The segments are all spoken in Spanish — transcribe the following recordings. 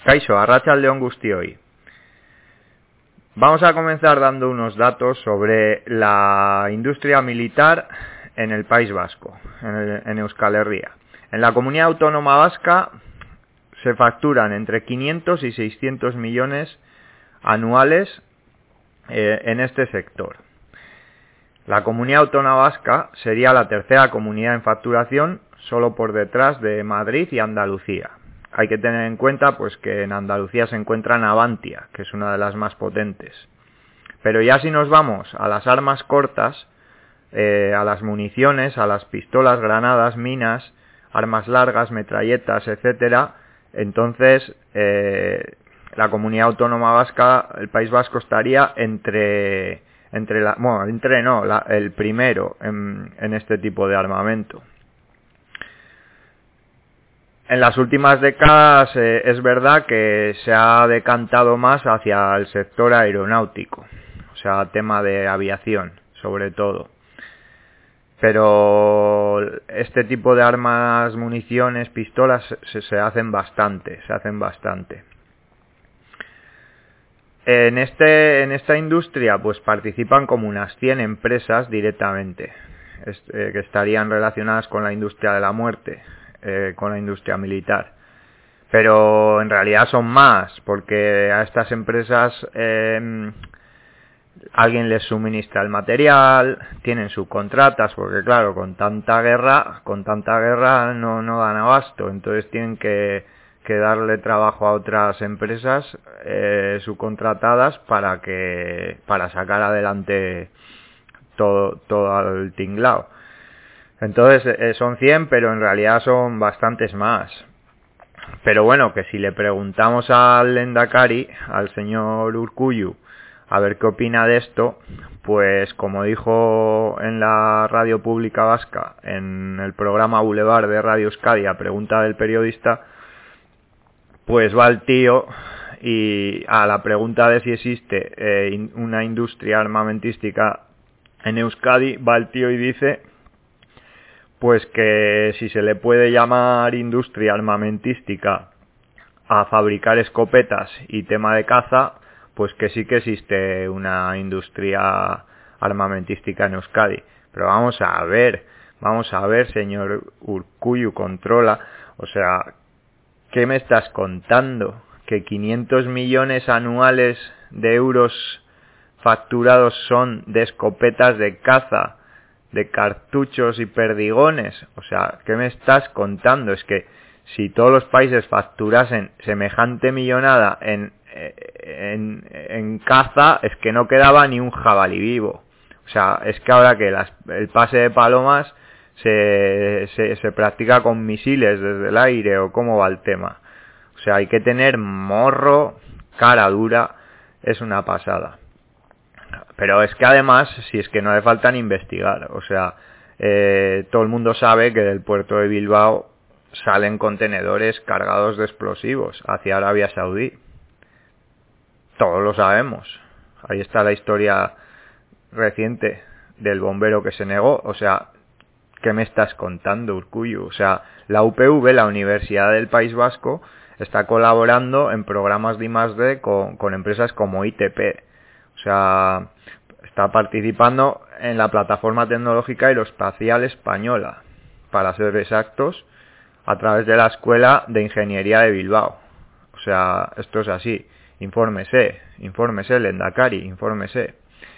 Kaixo, arratsaldeon guztioi. Vamos a comenzar dando unos datos sobre la industria militar en el País Vasco, en Euskal Herria. En la comunidad autónoma vasca se facturan entre 500 y 600 millones anuales en este sector. La comunidad autónoma vasca sería la tercera comunidad en facturación, solo por detrás de Madrid y Andalucía. Hay que tener en cuenta pues que en Andalucía se encuentra Navantia, que es una de las más potentes. Pero ya si nos vamos a las armas cortas, a las municiones, a las pistolas, granadas, minas, armas largas, metralletas, etcétera, entonces la comunidad autónoma vasca, el País Vasco estaría el primero en este tipo de armamento. En las últimas décadas es verdad que se ha decantado más hacia el sector aeronáutico, o sea, tema de aviación, sobre todo. Pero este tipo de armas, municiones, pistolas se hacen bastante, En esta industria pues participan como unas 100 empresas directamente, que estarían relacionadas con la industria de la muerte, con la industria militar. Pero en realidad son más, porque a estas empresas alguien les suministra el material, tienen subcontratas, porque claro, con tanta guerra no dan abasto, entonces tienen que darle trabajo a otras empresas subcontratadas para sacar adelante todo el tinglao. Entonces son 100, pero en realidad son bastantes más. Pero bueno, que si le preguntamos al Lehendakari, al señor Urkullu, a ver qué opina de esto, pues como dijo en la radio pública vasca, en el programa Boulevard de Radio Euskadi, a pregunta del periodista, pues va el tío y a la pregunta de si existe una industria armamentística en Euskadi, va el tío y dice pues que si se le puede llamar industria armamentística a fabricar escopetas y tema de caza, pues que sí que existe una industria armamentística en Euskadi. Pero vamos a ver, señor Urkullu, controla, o sea, ¿qué me estás contando? ¿Que 500 millones anuales de euros facturados son de escopetas de caza, de cartuchos y perdigones? O sea, ¿qué me estás contando? Es que si todos los países facturasen semejante millonada en caza, es que no quedaba ni un jabalí vivo. O sea, es que ahora que el pase de palomas se practica con misiles desde el aire, o cómo va el tema. O sea, hay que tener morro, cara dura, es una pasada. Pero es que además, si es que no hace falta ni investigar, o sea, todo el mundo sabe que del puerto de Bilbao salen contenedores cargados de explosivos hacia Arabia Saudí. Todos lo sabemos. Ahí está la historia reciente del bombero que se negó. O sea, ¿qué me estás contando, Urkullu? O sea, la UPV, la Universidad del País Vasco, está colaborando en programas de I+D con empresas como ITP. O sea, está participando en la plataforma tecnológica aeroespacial española, para ser exactos, a través de la Escuela de Ingeniería de Bilbao. O sea, esto es así. Infórmese, Lehendakari, infórmese.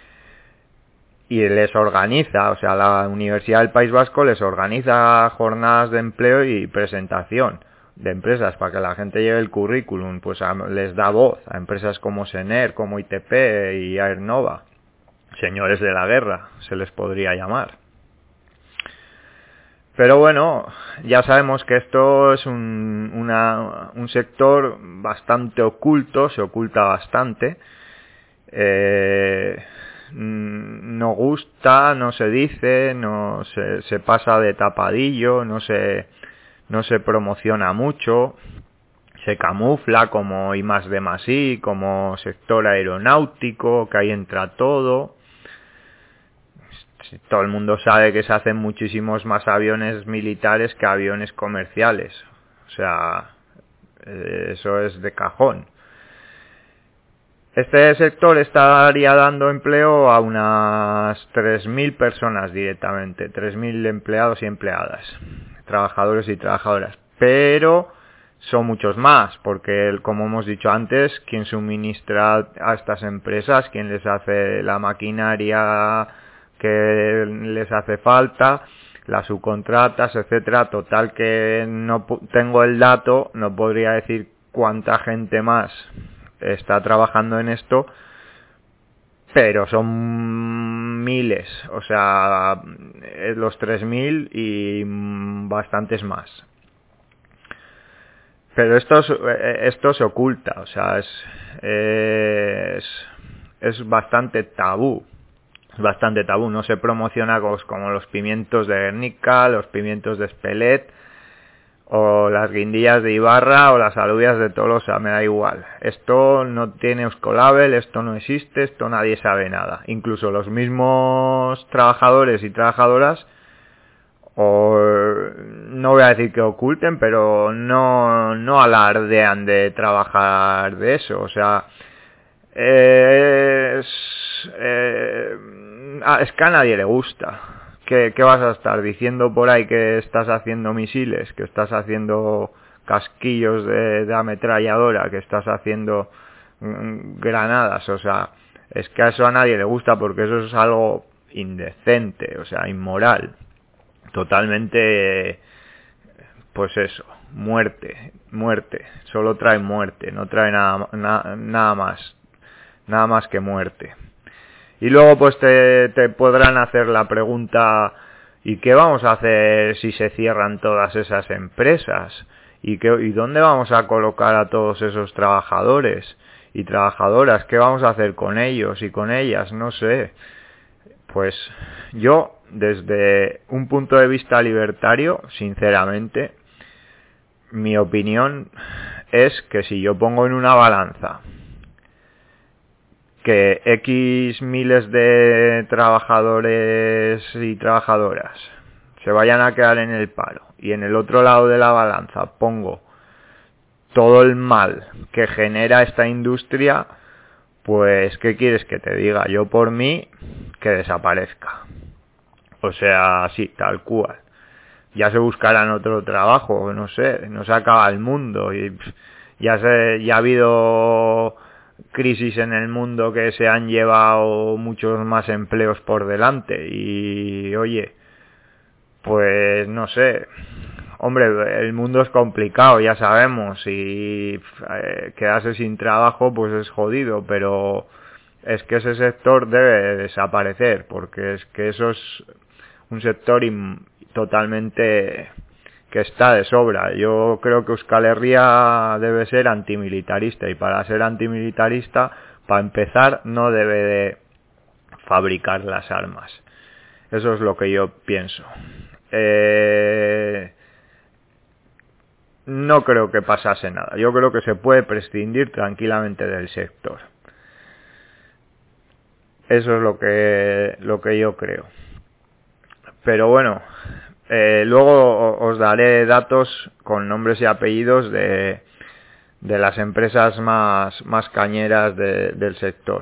Y les organiza, o sea, la Universidad del País Vasco les organiza jornadas de empleo y presentación de empresas para que la gente lleve el currículum, pues les da voz a empresas como Sener, como ITP y Aernova, señores de la guerra, se les podría llamar. Pero bueno, ya sabemos que esto es un sector bastante oculto, se oculta bastante, no gusta, no se dice, no se pasa de tapadillo, no se promociona mucho, se camufla como I+D+I, como sector aeronáutico, que ahí entra todo. Todo el mundo sabe que se hacen muchísimos más aviones militares que aviones comerciales. O sea, Eso es de cajón. Este sector estaría dando empleo a unas 3.000 personas directamente, 3.000 empleados y empleadas, trabajadores y trabajadoras. Pero son muchos más, porque como hemos dicho antes, quien suministra a estas empresas, quien les hace la maquinaria que les hace falta, las subcontratas, etcétera. Total que no tengo el dato, no podría decir cuánta gente más está trabajando en esto, pero son miles, o sea, los 3.000 y bastantes más. Pero esto se oculta, o sea, es bastante tabú. Es bastante tabú, no se promociona como los pimientos de Guernica, los pimientos de Espelет, o las guindillas de Ibarra, o las alubias de Tolosa, me da igual. Esto no tiene Euskolabel, esto no existe, esto nadie sabe nada. Incluso los mismos trabajadores y trabajadoras, o no voy a decir que oculten, pero no alardean de trabajar de eso. O sea, es que a nadie le gusta. ¿Qué vas a estar diciendo por ahí que estás haciendo misiles, que estás haciendo casquillos de ametralladora, que estás haciendo granadas? O sea, es que a eso a nadie le gusta, porque eso es algo indecente, o sea, inmoral. Totalmente, pues eso, muerte, solo trae muerte, no trae nada más que muerte. Y luego pues te podrán hacer la pregunta, ¿y qué vamos a hacer si se cierran todas esas empresas? ¿Y dónde vamos a colocar a todos esos trabajadores y trabajadoras? ¿Qué vamos a hacer con ellos y con ellas? No sé. Pues yo, desde un punto de vista libertario, sinceramente, mi opinión es que si yo pongo en una balanza que X miles de trabajadores y trabajadoras se vayan a quedar en el paro, y en el otro lado de la balanza pongo todo el mal que genera esta industria, pues ¿qué quieres que te diga? Yo por mí que desaparezca. O sea, así, tal cual. Ya se buscarán otro trabajo, no sé, no se acaba el mundo, y ya ha habido crisis en el mundo que se han llevado muchos más empleos por delante, y oye, pues no sé, hombre, el mundo es complicado, ya sabemos, y quedarse sin trabajo pues es jodido, pero es que ese sector debe desaparecer, porque es que eso es un sector totalmente que está de sobra. Yo creo que Euskal Herria debe ser antimilitarista, y para ser antimilitarista, para empezar, no debe de fabricar las armas. Eso es lo que yo pienso. No creo que pasase nada. Yo creo que se puede prescindir tranquilamente del sector. Eso es lo que yo creo. Pero bueno, luego os daré datos con nombres y apellidos de las empresas más cañeras del sector.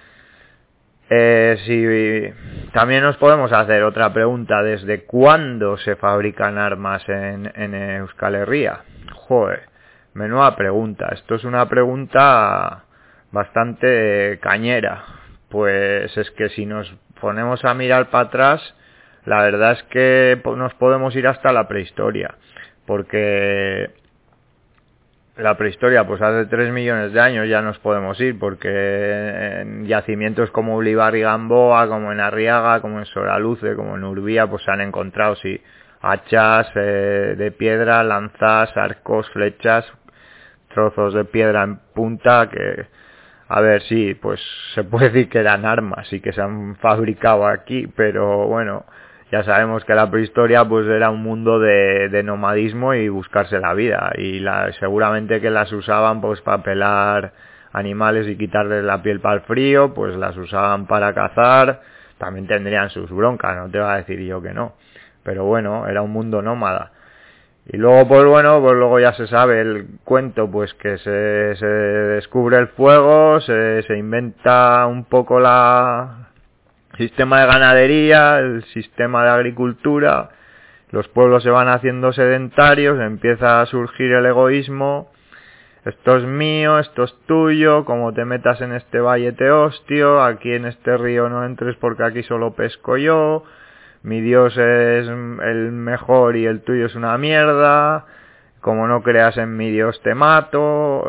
También nos podemos hacer otra pregunta: ¿desde cuándo se fabrican armas en Euskal Herria? Joder, menuda pregunta. Esto es una pregunta bastante cañera. Pues es que si nos ponemos a mirar para atrás, la verdad es que nos podemos ir hasta la prehistoria, porque la prehistoria, pues hace 3 millones de años ya nos podemos ir, porque en yacimientos como Ulibarri y Gamboa, como en Arriaga, como en Soraluce, como en Urbía, pues se han encontrado hachas de piedra, lanzas, arcos, flechas, trozos de piedra en punta que, a ver, sí, pues se puede decir que eran armas y que se han fabricado aquí, pero bueno, ya sabemos que la prehistoria pues era un mundo de nomadismo y buscarse la vida, y seguramente que las usaban pues para pelar animales y quitarles la piel para el frío, pues las usaban para cazar, también tendrían sus broncas, no te voy a decir yo que no, pero bueno, era un mundo nómada. Y luego, pues bueno, pues luego ya se sabe el cuento, pues que se descubre el fuego, se inventa un poco el sistema de ganadería, el sistema de agricultura, los pueblos se van haciendo sedentarios, empieza a surgir el egoísmo, esto es mío, esto es tuyo, como te metas en este valle te hostio, aquí en este río no entres porque aquí solo pesco yo, mi Dios es el mejor y el tuyo es una mierda, como no creas en mi Dios te mato,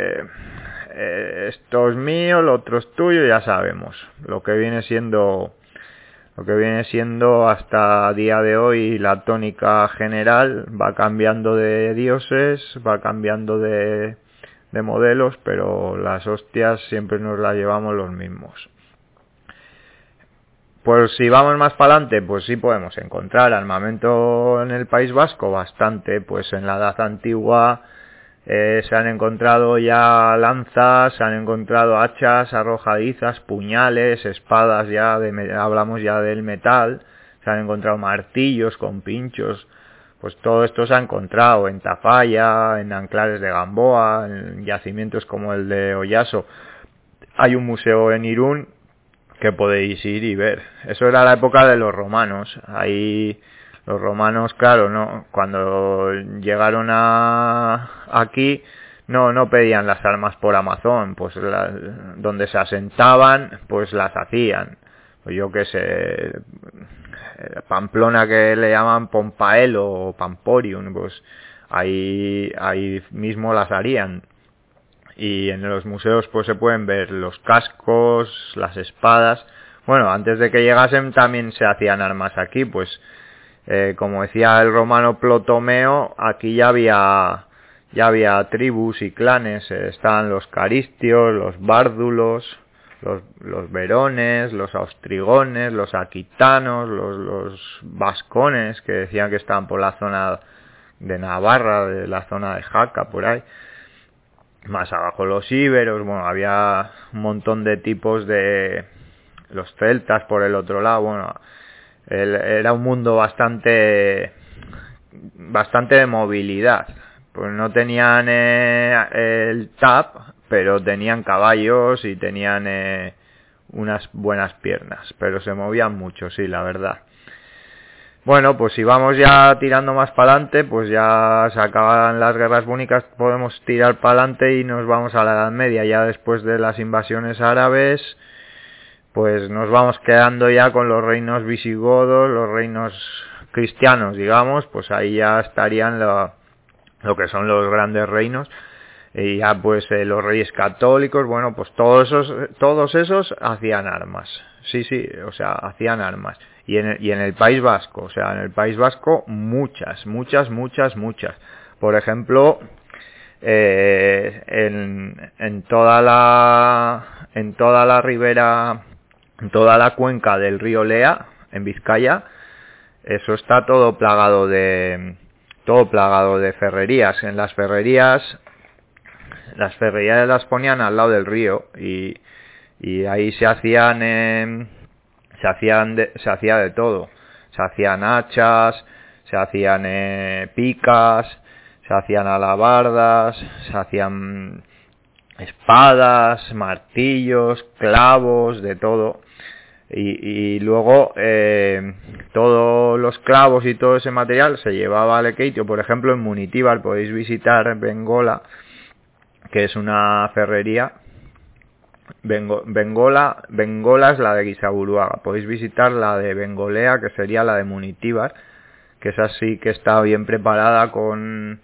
esto es mío, lo otro es tuyo, ya sabemos, lo que viene siendo hasta día de hoy la tónica general, va cambiando de dioses, va cambiando de modelos, pero las hostias siempre nos las llevamos los mismos. Pues si vamos más para adelante, pues sí podemos encontrar armamento en el País Vasco, bastante, pues en la Edad Antigua se han encontrado ya lanzas, se han encontrado hachas arrojadizas, puñales, espadas, hablamos ya del metal, se han encontrado martillos con pinchos, pues todo esto se ha encontrado en Tafalla, en Anclares de Gamboa, en yacimientos como el de Oyaso. Hay un museo en Irún que podéis ir y ver. Eso era la época de los romanos. Ahí los romanos, claro, no, cuando llegaron aquí no pedían las armas por Amazon, pues donde se asentaban, pues las hacían. Pues yo qué sé, Pamplona, que le llaman Pompaelo o Pamporium, pues ahí mismo las harían. Y en los museos pues se pueden ver los cascos, las espadas. Bueno, antes de que llegasen también se hacían armas aquí, pues como decía el romano Ptolomeo, aquí ya había tribus y clanes, estaban los caristios, los bárdulos, los verones, los austrigones, los aquitanos, los vascones, que decían que estaban por la zona de Navarra, de la zona de Jaca, por ahí. Más abajo los íberos, bueno, había un montón de tipos de los celtas por el otro lado, bueno, era un mundo bastante de movilidad, pues no tenían el TAP, pero tenían caballos y tenían unas buenas piernas, pero se movían mucho, sí, la verdad. Bueno, pues si vamos ya tirando más para adelante, pues ya se acaban las guerras púnicas, podemos tirar para adelante y nos vamos a la Edad Media. Ya después de las invasiones árabes, pues nos vamos quedando ya con los reinos visigodos, los reinos cristianos, digamos, pues ahí ya estarían lo que son los grandes reinos. Y ya pues los reyes católicos, bueno, pues todos esos hacían armas. Sí, o sea, hacían armas. Y en el País Vasco, o sea, en el País Vasco muchas. Por ejemplo, en toda la ribera, en toda la cuenca del río Lea, en Vizcaya, eso está todo plagado de ferrerías. En las ferrerías las ponían al lado del río y ahí se hacía de todo. Se hacían hachas, se hacían picas, se hacían alabardas, se hacían espadas, martillos, clavos, de todo. Y luego todos los clavos y todo ese material se llevaba a Lekeitio. Por ejemplo, en Munitíbar podéis visitar Bengola, que es una ferrería. Bengola es la de Guisaburuaga. Podéis visitar la de Bengolea, que sería la de Munitíbar, que es así, que está bien preparada como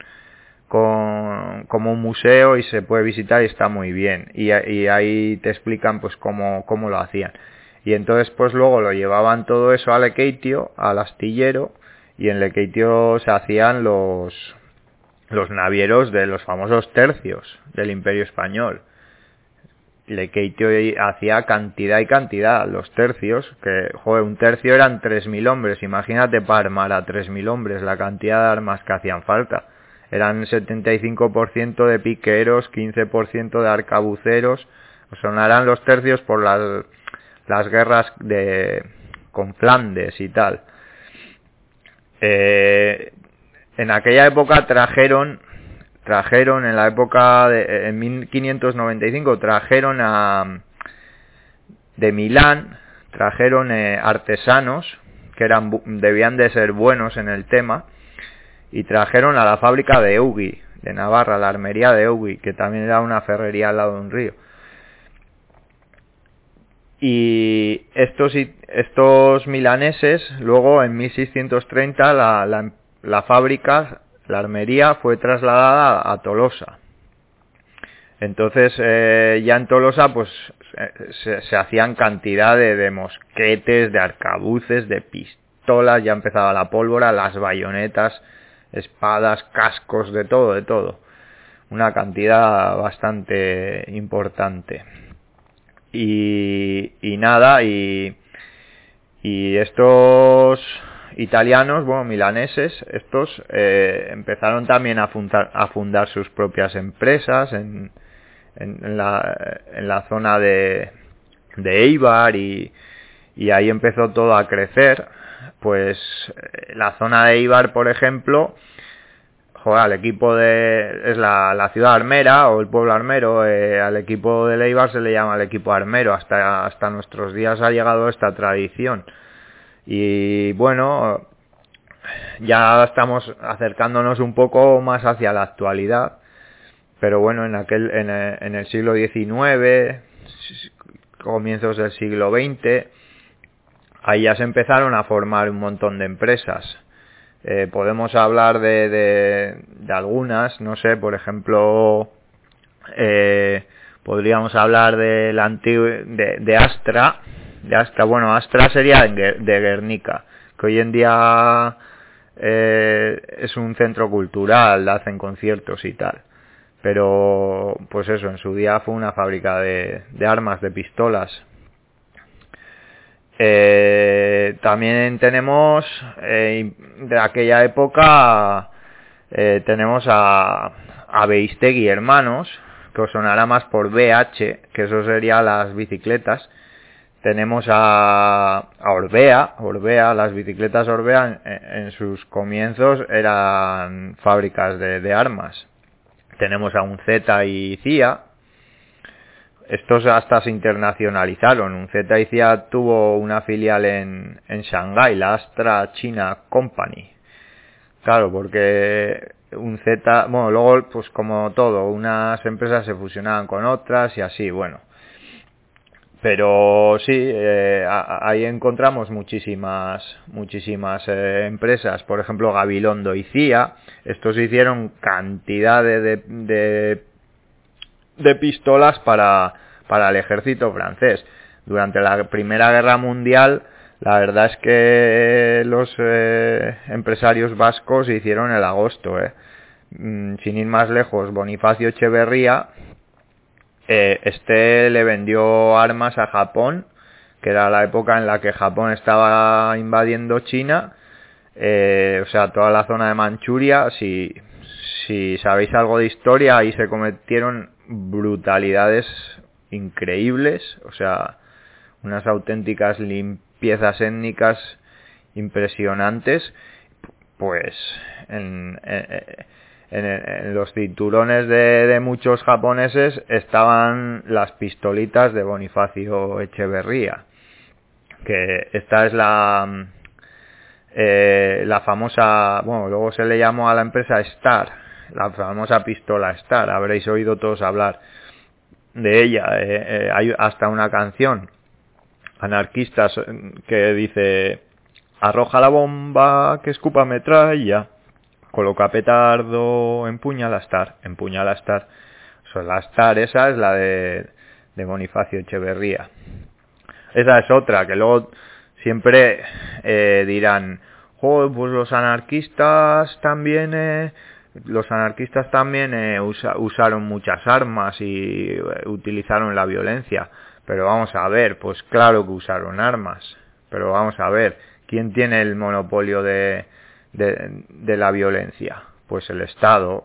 un museo y se puede visitar y está muy bien. Y ahí te explican pues cómo lo hacían. Y entonces pues luego lo llevaban todo eso a Lekeitio, al astillero, y en Lekeitio se hacían los navieros de los famosos tercios del Imperio Español. Lekeitio hacía cantidad y cantidad, los tercios, que un tercio eran 3.000 hombres, imagínate para armar a 3.000 hombres la cantidad de armas que hacían falta. Eran 75% de piqueros, 15% de arcabuceros, sonarán los tercios por las guerras con Flandes y tal. en aquella época trajeron en la época en 1595 trajeron de Milán, trajeron artesanos que debían de ser buenos en el tema, y trajeron a la fábrica de Eugui, de Navarra, la armería de Eugui, que también era una ferrería al lado de un río. Y estos milaneses, luego en 1630 la fábrica, la armería, fue trasladada a Tolosa. Entonces ya en Tolosa pues se hacían cantidad de mosquetes, de arcabuces, de pistolas, ya empezaba la pólvora, las bayonetas, espadas, cascos, de todo. Una cantidad bastante importante. Y estos italianos, bueno, milaneses, estos empezaron también a fundar sus propias empresas en la zona de Eibar, y ahí empezó todo a crecer. Pues la zona de Eibar, por ejemplo, al equipo es la ciudad armera o el pueblo armero, al equipo de Eibar se le llama el equipo armero. Hasta nuestros días ha llegado esta tradición. Y bueno, ya estamos acercándonos un poco más hacia la actualidad, pero bueno, en el siglo XIX, comienzos del siglo XX, ahí ya se empezaron a formar un montón de empresas. Podemos hablar de algunas, no sé, por ejemplo, podríamos hablar de Astra. Bueno, Astra sería de Guernica, que hoy en día es un centro cultural, hacen conciertos y tal. Pero, pues eso, en su día fue una fábrica de armas, de pistolas. También tenemos, de aquella época, tenemos a Beistegui Hermanos, que os sonará más por BH, que eso sería las bicicletas. Tenemos a Orbea, las bicicletas Orbea en sus comienzos eran fábricas de armas. Tenemos a Unzeta y CIA. Estos hasta se internacionalizaron. Unzeta y CIA tuvo una filial en Shanghái, la Astra China Company. Claro, porque Unzeta, bueno, luego pues como todo, unas empresas se fusionaban con otras y así, bueno. Pero sí, ahí encontramos muchísimas empresas. Por ejemplo, Gabilondo y CIA. Estos hicieron cantidad de pistolas para el ejército francés. Durante la Primera Guerra Mundial, la verdad es que los empresarios vascos hicieron el agosto. Sin ir más lejos, Bonifacio Echeverría, le vendió armas a Japón, que era la época en la que Japón estaba invadiendo China, o sea, toda la zona de Manchuria. Si sabéis algo de historia, ahí se cometieron brutalidades increíbles, o sea, unas auténticas limpiezas étnicas impresionantes. Pues en los cinturones de muchos japoneses estaban las pistolitas de Bonifacio Echeverría, que esta es la famosa, bueno, luego se le llamó a la empresa Star, la famosa pistola Star. Habréis oído todos hablar de ella. Hay hasta una canción anarquistas que dice: arroja la bomba que escupa metralla, coloca petardo, empuña la Star. O sea, la Star esa es la de Bonifacio Echeverría. Esa es otra, que luego siempre dirán: joder, pues los anarquistas también usaron muchas armas y utilizaron la violencia. Pero vamos a ver, pues claro que usaron armas, pero vamos a ver, ¿quién tiene el monopolio de la violencia? Pues el Estado.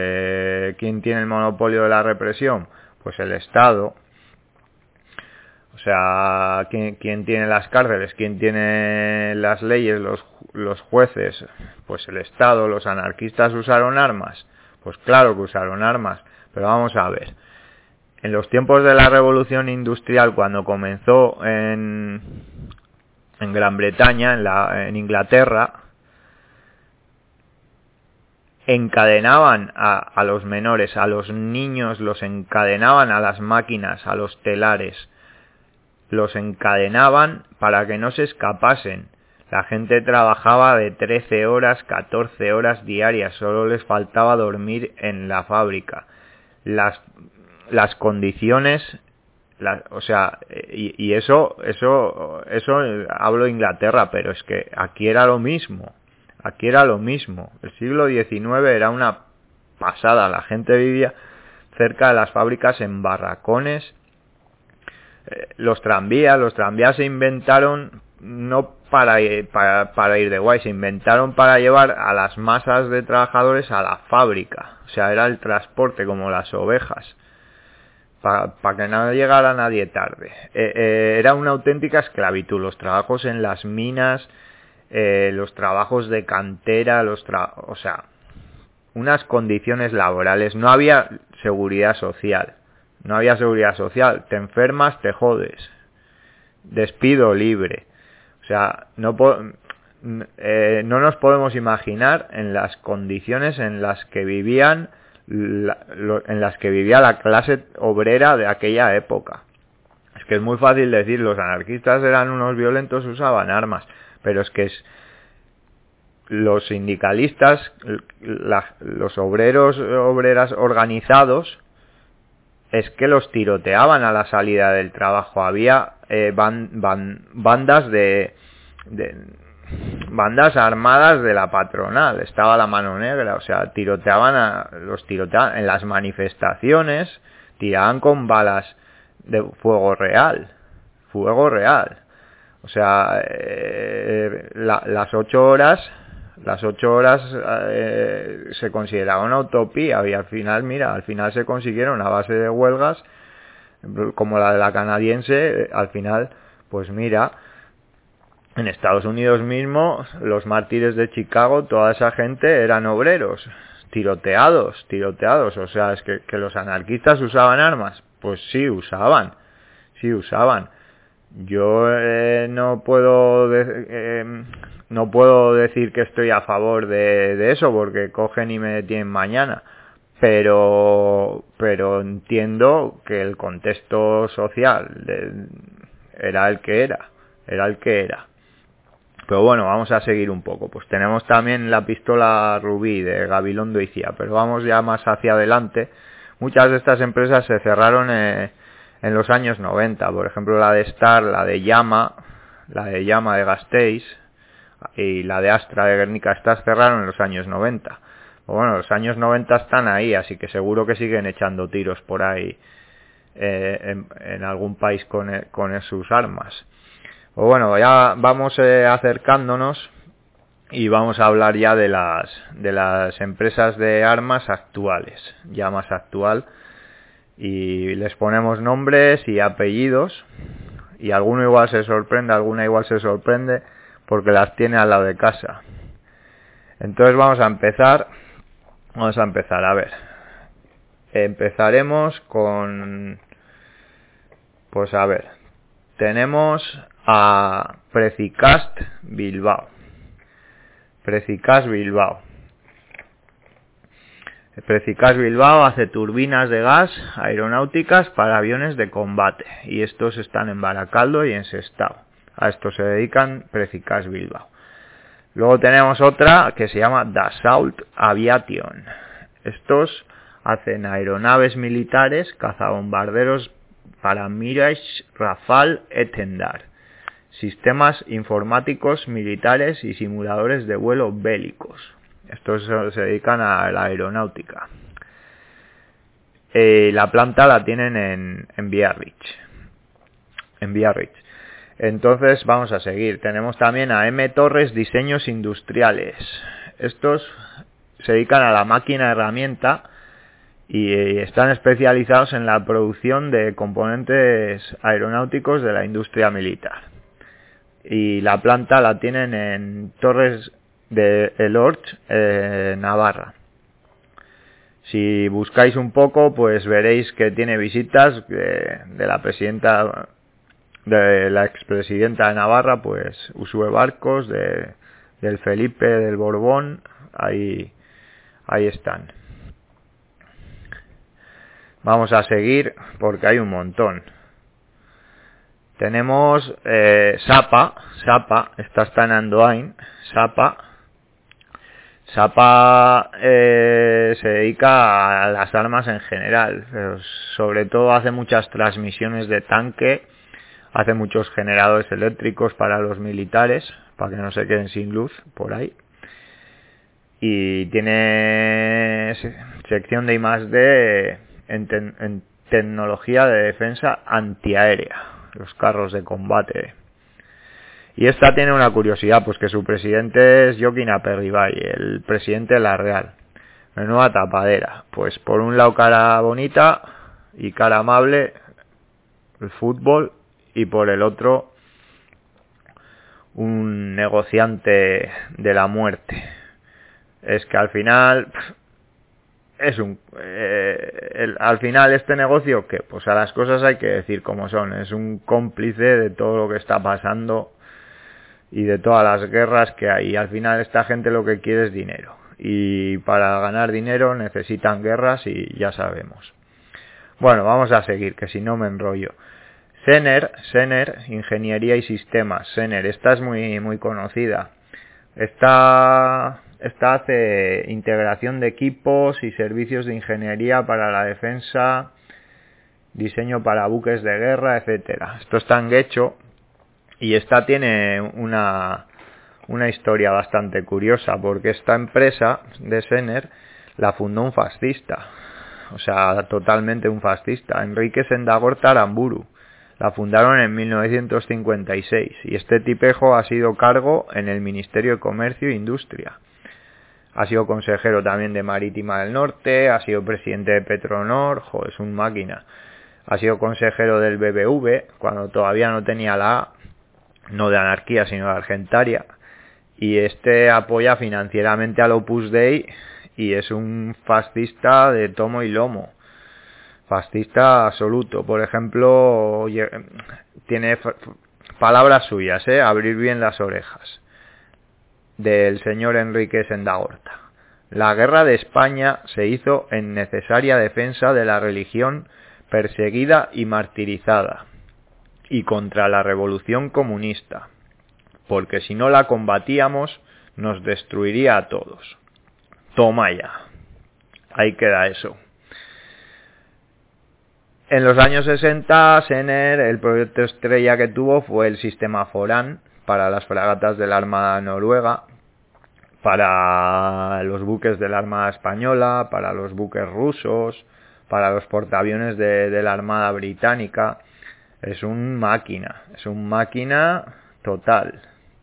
¿Quién tiene el monopolio de la represión? Pues el Estado. O sea, ¿quién tiene las cárceles? ¿Quién tiene las leyes? Los jueces. Pues el Estado. ¿Los anarquistas usaron armas? Pues claro que usaron armas. Pero vamos a ver. En los tiempos de la Revolución Industrial, cuando comenzó en Gran Bretaña, en Inglaterra, encadenaban a los menores, a los niños, los encadenaban a las máquinas, a los telares, los encadenaban para que no se escapasen. La gente trabajaba de 13 horas, 14 horas diarias, solo les faltaba dormir en la fábrica. Las condiciones, o sea, y eso hablo de Inglaterra, pero es que aquí era lo mismo. Aquí era lo mismo. El siglo XIX era una pasada. La gente vivía cerca de las fábricas en barracones. Los tranvías se inventaron no para ir de guay, se inventaron para llevar a las masas de trabajadores a la fábrica. O sea, era el transporte como las ovejas. Para que no llegara nadie tarde. Era una auténtica esclavitud. Los trabajos en las minas, los trabajos de cantera, o sea, unas condiciones laborales. No había seguridad social. Te enfermas, te jodes. Despido libre. O sea, no nos podemos imaginar en las condiciones en las que vivía la clase obrera de aquella época. Es que es muy fácil decir, los anarquistas eran unos violentos, usaban armas, pero es que los sindicalistas, los obreras organizados, es que los tiroteaban a la salida del trabajo. Había bandas bandas armadas de la patronal, estaba la mano negra, o sea, los tiroteaban en las manifestaciones, tiraban con balas de fuego real, o sea, las 8 horas se consideraba una utopía, y al final se consiguieron a base de huelgas como la de la canadiense. Al final, pues mira, en Estados Unidos mismo, los mártires de Chicago, toda esa gente eran obreros, tiroteados, o sea, es que los anarquistas usaban armas. Pues sí usaban. Yo no puedo decir que estoy a favor de eso, porque cogen y me detienen mañana, pero entiendo que el contexto social era el que era. Pero bueno, vamos a seguir un poco. Pues tenemos también la pistola Rubí de Gabilondo y Cía, pero vamos ya más hacia adelante. Muchas de estas empresas se cerraron en los años 90, por ejemplo la de Star, la de Llama de Gasteiz y la de Astra de Guernica. Estas cerraron en los años 90. Bueno, los años 90 están ahí, así que seguro que siguen echando tiros por ahí en algún país con sus armas. Pues bueno, ya vamos acercándonos y vamos a hablar ya de las empresas de armas actuales, ya más actual, y les ponemos nombres y apellidos, y alguna igual se sorprende porque las tiene al lado de casa. Entonces vamos a empezar, a ver, empezaremos con, pues a ver, tenemos a Precicast Bilbao. Precicast Bilbao hace turbinas de gas aeronáuticas para aviones de combate, y estos están en Baracaldo y en Sestao. A esto se dedican Precicast Bilbao. Luego tenemos otra que se llama Dassault Aviation. Estos hacen aeronaves militares, cazabombarderos para Mirage, Rafale, Etendard, sistemas informáticos militares y simuladores de vuelo bélicos. Estos se dedican a la aeronáutica. La planta la tienen en Biarritz. Entonces vamos a seguir. Tenemos también a M. Torres Diseños Industriales. Estos se dedican a la máquina herramienta y están especializados en la producción de componentes aeronáuticos de la industria militar. Y la planta la tienen en Torres de Elorch, Navarra. Si buscáis un poco, pues veréis que tiene visitas de la presidenta, de la expresidenta de Navarra, pues Uxue Barcos, del Felipe del Borbón, ahí están. Vamos a seguir porque hay un montón. Tenemos Sapa, está en Andoain. Sapa se dedica a las armas en general, pero sobre todo hace muchas transmisiones de tanque, hace muchos generadores eléctricos para los militares, para que no se queden sin luz por ahí. Y tiene sección de I+D en tecnología de defensa antiaérea, los carros de combate. Y esta tiene una curiosidad, pues que su presidente es Joaquín Aperribay, el presidente de la Real. Menuda tapadera. Pues por un lado cara bonita y cara amable, el fútbol, y por el otro un negociante de la muerte. Es que al final al final este negocio, ¿qué? Pues a las cosas hay que decir como son. Es un cómplice de todo lo que está pasando y de todas las guerras que hay. Y al final esta gente lo que quiere es dinero. Y para ganar dinero necesitan guerras y ya sabemos. Bueno, vamos a seguir, que si no me enrollo. Sener, Ingeniería y Sistemas. Sener, esta es muy conocida. Esta hace integración de equipos y servicios de ingeniería para la defensa, diseño para buques de guerra, etcétera. Esto está en Guecho y esta tiene una historia bastante curiosa, porque esta empresa de Sener la fundó un fascista, o sea, totalmente un fascista, Enrique Sendagorta Aramburu. La fundaron en 1956 y este tipejo ha sido cargo en el Ministerio de Comercio e Industria. Ha sido consejero también de Marítima del Norte, ha sido presidente de Petronor, es un máquina. Ha sido consejero del BBV, cuando todavía no tenía la A, no de anarquía, sino de Argentaria. Y este apoya financieramente al Opus Dei y es un fascista de tomo y lomo. Fascista absoluto. Por ejemplo, tiene palabras suyas, abrir bien las orejas, del señor Enrique Sendagorta. La guerra de España se hizo en necesaria defensa de la religión perseguida y martirizada, y contra la revolución comunista, porque si no la combatíamos nos destruiría a todos. Toma ya. Ahí queda eso. En los años 60, Sener, el proyecto estrella que tuvo fue el sistema Foran para las fragatas de la Armada Noruega, para los buques de la Armada Española, para los buques rusos, para los portaaviones de la Armada Británica. Es un máquina total.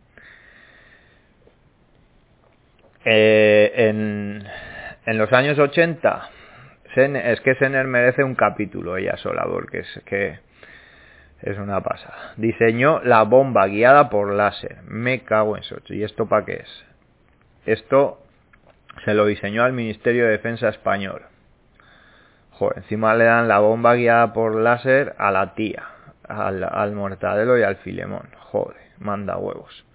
En los años 80, es que Sener merece un capítulo ella sola, porque es una pasada. Diseñó la bomba guiada por láser. Me cago en Sochi. ¿Y esto para qué es? Esto se lo diseñó al Ministerio de Defensa español. Encima le dan la bomba guiada por láser a la tía, al Mortadelo y al Filemón. Manda huevos.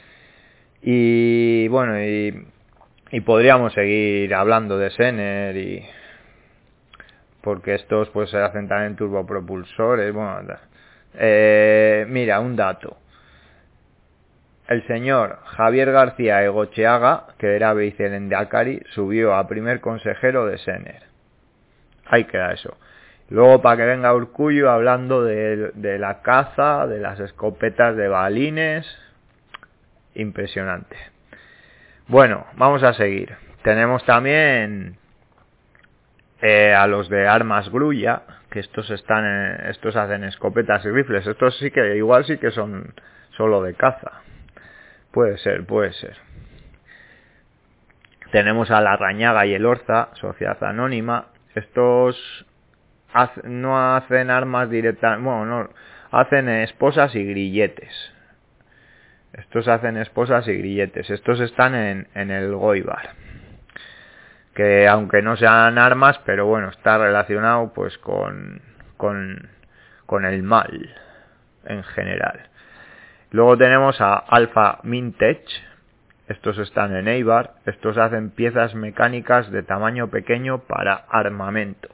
Y bueno, y podríamos seguir hablando de Sener, porque estos pues se hacen también turbopropulsores. Bueno, mira, un dato. El señor Javier García Egocheaga, que era vicelehendakari, subió a primer consejero de Sener. Ahí queda eso. Luego, para que venga Urkullu hablando de la caza, de las escopetas de balines. Impresionante. Bueno, vamos a seguir. Tenemos también a los de Armas Grulla, que estos hacen escopetas y rifles. Estos sí que igual sí que son solo de caza. Puede ser. Tenemos a La Rañaga y el Orza, sociedad anónima. Estos no hacen armas directas, bueno, no, hacen esposas y grilletes. Estos hacen esposas y grilletes. Estos están en el Goibar, que aunque no sean armas, pero bueno, está relacionado pues con el mal en general. Luego tenemos a Alpha Mintech. Estos están en Eibar. Estos hacen piezas mecánicas de tamaño pequeño para armamento.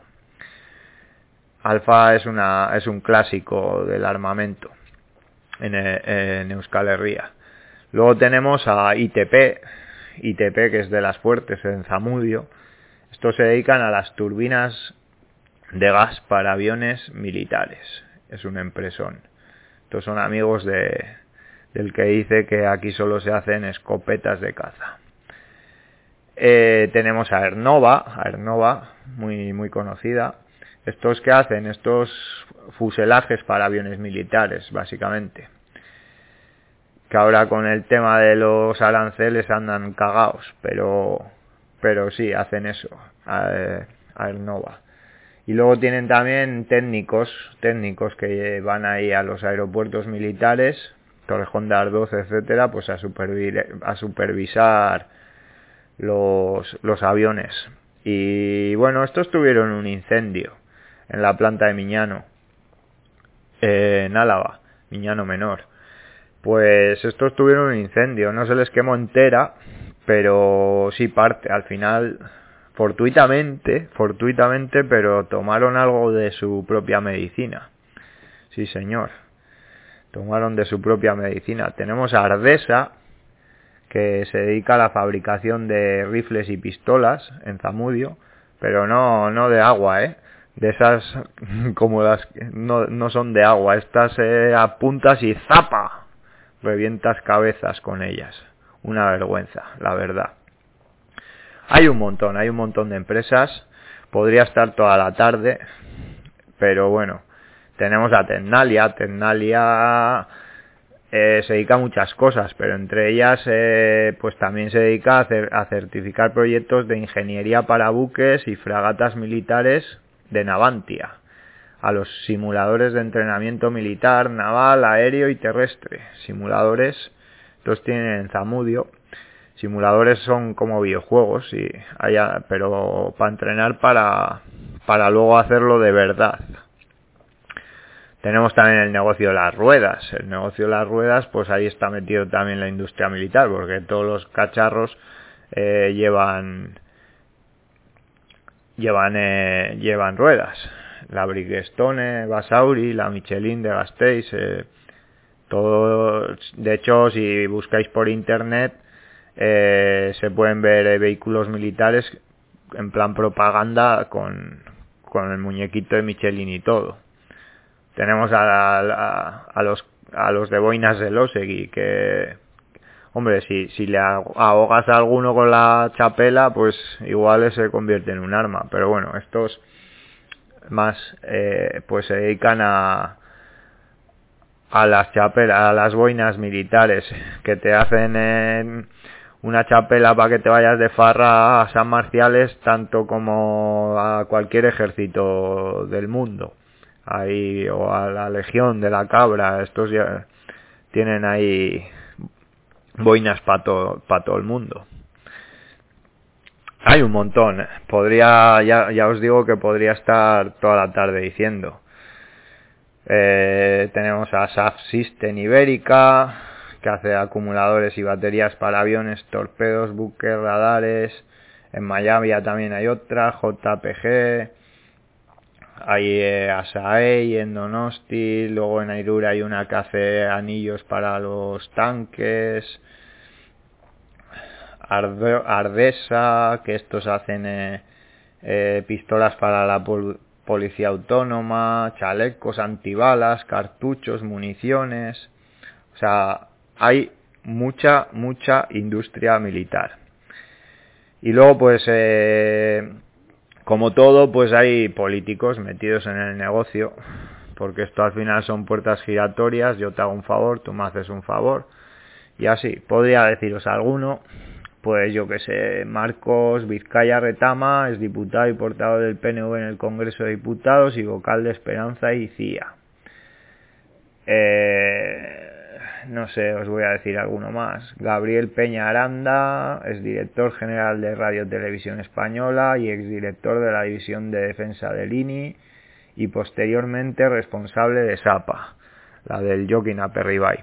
Alfa es un clásico del armamento en Euskal Herria. Luego tenemos a ITP, que es de las fuertes en Zamudio. Estos se dedican a las turbinas de gas para aviones militares. Es un empresón. Estos son amigos del que dice que aquí solo se hacen escopetas de caza. Tenemos a Aernova, muy, muy conocida. ¿Estos qué hacen? Estos fuselajes para aviones militares, básicamente. Que ahora con el tema de los aranceles andan cagados, pero sí, hacen eso, Aernova. Y luego tienen también técnicos que van ahí a los aeropuertos militares, Torrejón de Ardoz, etcétera, pues a supervisar los aviones. Y bueno, estos tuvieron un incendio en la planta de Miñano, en Álava, Miñano Menor. Pues estos tuvieron un incendio, no se les quemó entera, pero sí parte, al final, fortuitamente, pero tomaron algo de su propia medicina. Sí, señor, tomaron de su propia medicina. Tenemos a Ardesa, que se dedica a la fabricación de rifles y pistolas en Zamudio, pero no de agua, de esas como las no son de agua, estas apuntas y ¡zapa! Revientas cabezas con ellas. Una vergüenza, la verdad. Hay un montón de empresas, podría estar toda la tarde, pero bueno, tenemos a Tecnalia se dedica a muchas cosas, pero entre ellas pues también se dedica a certificar proyectos de ingeniería para buques y fragatas militares de Navantia, a los simuladores de entrenamiento militar, naval, aéreo y terrestre. Simuladores, estos tienen en Zamudio. Simuladores son como videojuegos, pero para entrenar para luego hacerlo de verdad. Tenemos también el negocio de las ruedas. El negocio de las ruedas, pues ahí está metido también la industria militar, porque todos los cacharros llevan ruedas. La Bridgestone, Basauri, la Michelin de Gasteiz, todo. De hecho, si buscáis por internet, se pueden ver vehículos militares en plan propaganda con el muñequito de Michelin y todo. Tenemos a los de boinas de Losegui, que, hombre, si le ahogas a alguno con la chapela, pues igual se convierte en un arma. Pero bueno, estos más pues se dedican a las chapelas, a las boinas militares, que te hacen una chapela para que te vayas de farra a San Marciales, tanto como a cualquier ejército del mundo. Ahí, o a la Legión de la Cabra. Estos ya tienen ahí boinas para todo el mundo. Hay un montón. Ya os digo que podría estar toda la tarde diciendo. Tenemos a SAF System Ibérica, que hace acumuladores y baterías para aviones, torpedos, buques, radares. En Miami también hay otra, JPG. Hay Asahi en Donosti, luego en Airura hay una que hace anillos para los tanques. Ardesa, que estos hacen pistolas para la policía autónoma, chalecos antibalas, cartuchos, municiones. O sea, hay mucha industria militar. Y luego pues como todo, pues hay políticos metidos en el negocio, porque esto al final son puertas giratorias. Yo te hago un favor, tú me haces un favor, y así. Podría deciros alguno, pues yo que sé, Marcos Vizcaya Retama es diputado y portavoz del PNV en el Congreso de Diputados y vocal de Esperanza y CIA. No sé, os voy a decir alguno más. Gabriel Peña Aranda es director general de Radio Televisión Española y exdirector de la División de Defensa del INI y posteriormente responsable de SAPA, la del Joaquín Aperribay.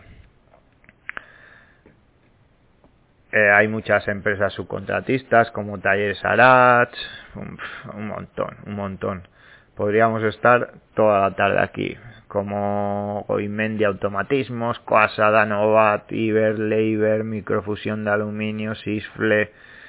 Hay muchas empresas subcontratistas como Talleres Arach, un montón. Podríamos estar toda la tarde aquí, como Goimendi Automatismos, Coasa, Danovat, Iber, Leiber, Microfusión de Aluminio, Sisfle,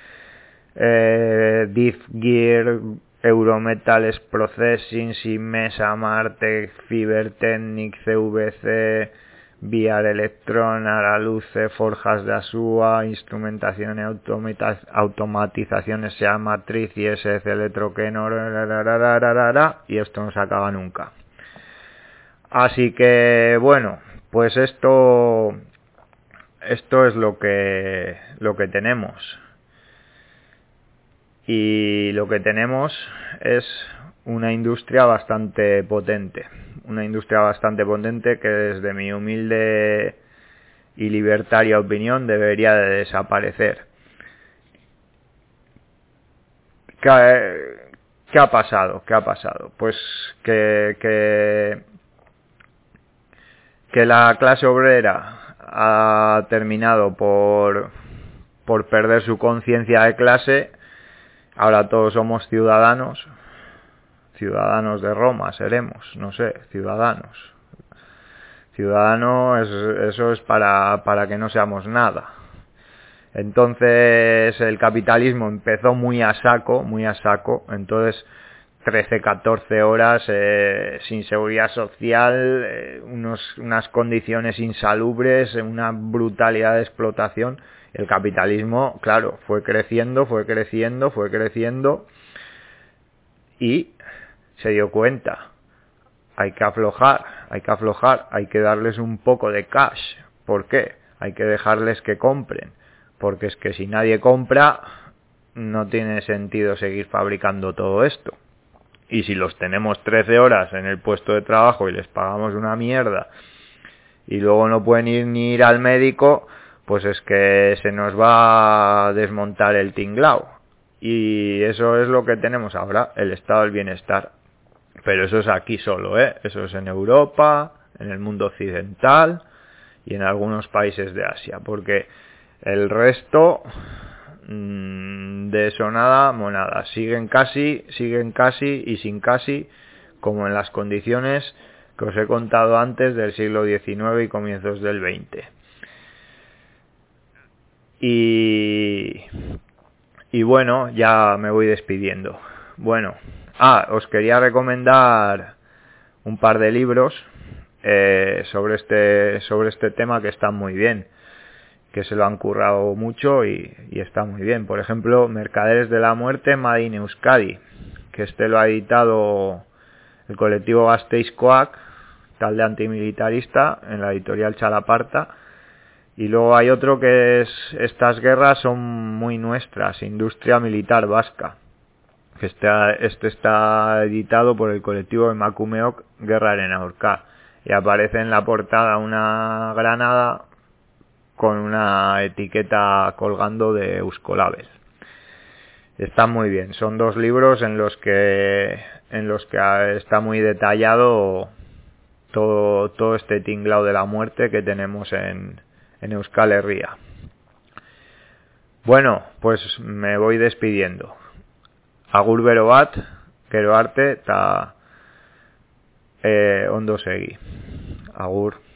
Diffgear, Eurometals Processing, Simesa, Martec, Fibertechnic, CVC, Viar Electron, Araluce, Forjas de Asúa, Instrumentación y Automatización S.A. Matriz y SS Electroquenor, y esto no se acaba nunca. Así que bueno, pues esto es lo que tenemos. Y lo que tenemos es una industria bastante potente. Una industria bastante potente que desde mi humilde y libertaria opinión debería de desaparecer. ¿Qué ha pasado? Pues que la clase obrera ha terminado por perder su conciencia de clase. Ahora todos somos ciudadanos de Roma seremos, no sé, ciudadanos. Ciudadano eso es para que no seamos nada. Entonces el capitalismo empezó muy a saco, entonces 13, 14 horas sin seguridad social, unas condiciones insalubres, una brutalidad de explotación. El capitalismo, claro, fue creciendo y se dio cuenta. Hay que aflojar, hay que darles un poco de cash. ¿Por qué? Hay que dejarles que compren, porque es que si nadie compra, no tiene sentido seguir fabricando todo esto. Y si los tenemos 13 horas en el puesto de trabajo y les pagamos una mierda, y luego no pueden ni ir al médico, pues es que se nos va a desmontar el tinglao. Y eso es lo que tenemos ahora, el estado del bienestar. Pero eso es aquí solo, eso es en Europa, en el mundo occidental y en algunos países de Asia, porque el resto de eso nada, monada. Siguen casi y sin casi, como en las condiciones que os he contado antes del siglo XIX y comienzos del XX. Y bueno, ya me voy despidiendo. Bueno, os quería recomendar un par de libros sobre este tema que están muy bien, que se lo han currado mucho y está muy bien. Por ejemplo, Mercaderes de la Muerte, Made in Euskadi, que lo ha editado el colectivo Gasteizkoak, talde antimilitarista, en la editorial Chalaparta. Y luego hay otro que es Estas guerras son muy nuestras, Industria Militar Vasca, que este está editado por el colectivo Emakumeok Gerraren Aurka, y aparece en la portada una granada con una etiqueta colgando de Euskolabel. Está muy bien, son dos libros en los que está muy detallado todo este tinglao de la muerte que tenemos en Euskal Herria. Bueno, pues me voy despidiendo. Agur bero bat, gero arte, eta ondo segi. Agur.